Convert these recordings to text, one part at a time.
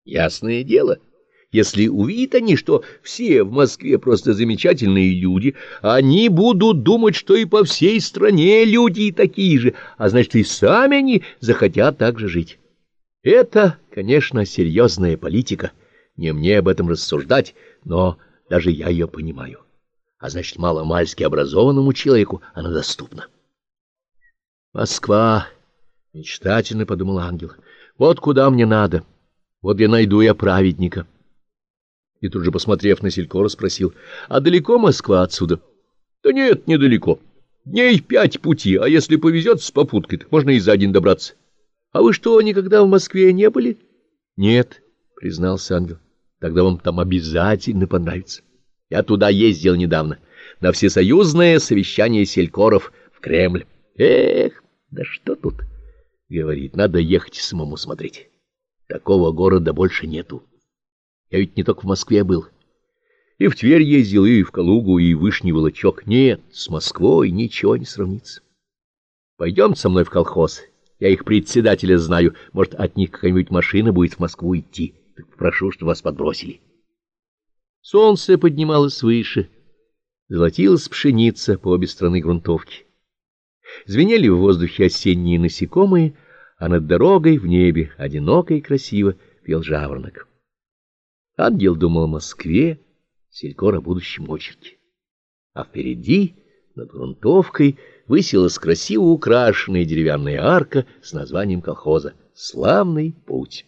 Ясное дело. Если увидят они, что все в Москве просто замечательные люди, они будут думать, что и по всей стране люди такие же, а значит, и сами они захотят так же жить. Это, конечно, серьезная политика. Не мне об этом рассуждать, но даже я ее понимаю. А значит, маломальски образованному человеку она доступна. Москва, мечтательно подумал ангел, вот куда мне надо, вот я найду я праведника. И тут же, посмотрев на Селькора, спросил: а далеко Москва отсюда? Да нет, недалеко. Дней 5 пути, а если повезет с попуткой, так можно и за день добраться. А вы что, никогда в Москве не были? Нет, признался ангел. Тогда вам там обязательно понравится. Я туда ездил недавно, на всесоюзное совещание селькоров в Кремль. Эх, да что тут? Говорит, надо ехать самому смотреть. Такого города больше нету. Я ведь не только в Москве был. И в Тверь ездил, и в Калугу, и в Вышний Волочок. Нет, с Москвой ничего не сравнится. Пойдем со мной в колхоз. Я их председателя знаю. Может, от них какая-нибудь машина будет в Москву идти. Так прошу, чтобы вас подбросили. Солнце поднималось выше. Золотилась пшеница по обе стороны грунтовки. Звенели в воздухе осенние насекомые, а над дорогой в небе одиноко и красиво пел жаворонок. Ангел думал о Москве, Селькор о будущем очерке. А впереди, над грунтовкой, высилась красиво украшенная деревянная арка с названием колхоза «Славный путь».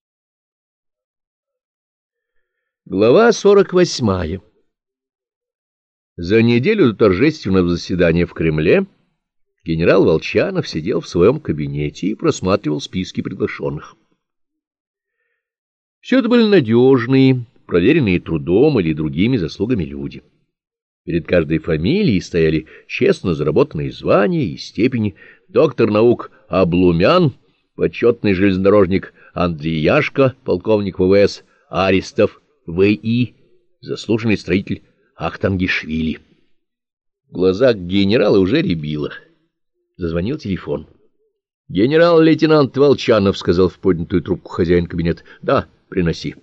Глава 48. За неделю до торжественного заседания в Кремле генерал Волчанов сидел в своем кабинете и просматривал списки приглашенных. Все это были надежные, проверенные трудом или другими заслугами люди. Перед каждой фамилией стояли честно заработанные звания и степени: доктор наук Облумян, почетный железнодорожник Андреяшко, полковник ВВС Аристов В.И., заслуженный строитель Ахтангишвили. В глазах генерала уже рябило. Зазвонил телефон. — Генерал-лейтенант Волчанов, — сказал в поднятую трубку хозяин кабинета. — Да, приноси.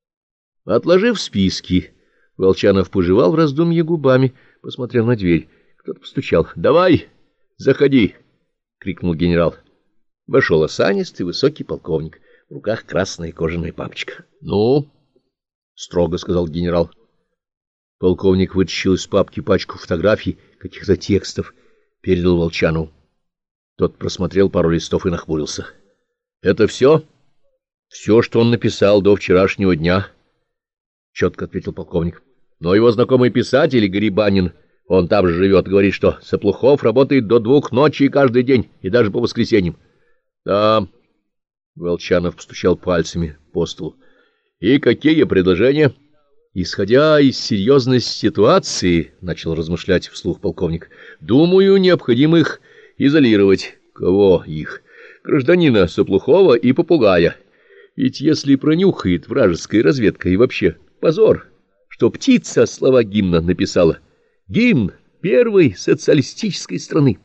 Отложив списки, Волчанов пожевал в раздумье губами, посмотрел на дверь. Кто-то постучал. — Давай, заходи, — крикнул генерал. Вошел осанистый высокий полковник, в руках красная кожаная папочка. — Ну? — строго сказал генерал. Полковник вытащил из папки пачку фотографий, каких-то текстов, передал Волчанову. Тот просмотрел пару листов и нахмурился. — Это все? — Все, что он написал до вчерашнего дня, — четко ответил полковник. — Но его знакомый писатель Грибанин, он там же живет, говорит, что Соплухов работает до 2 ночи каждый день, и даже по воскресеньям. — Да, — Волчанов постучал пальцами по столу. — И какие предложения? — Исходя из серьезности ситуации, — начал размышлять вслух полковник, — думаю, необходимо их изолировать. Кого их? Гражданина Соплухова и попугая. Ведь если пронюхает вражеская разведка, и вообще позор, что птица слова гимна написала. Гимн первой социалистической страны.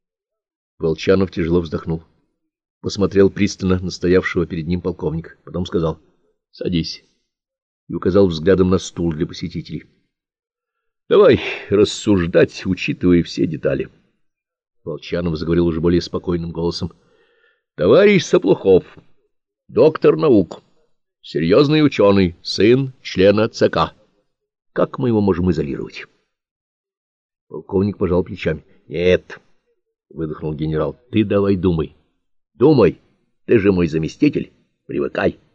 Волчанов тяжело вздохнул. Посмотрел пристально на стоявшего перед ним полковника. Потом сказал: — Садись. И указал взглядом на стул для посетителей. — Давай рассуждать, учитывая все детали. Волчанов заговорил уже более спокойным голосом. — Товарищ Соплухов, доктор наук, серьезный ученый, сын члена ЦК. Как мы его можем изолировать? Полковник пожал плечами. — Нет, — выдохнул генерал, — ты давай думай. Думай, ты же мой заместитель, привыкай.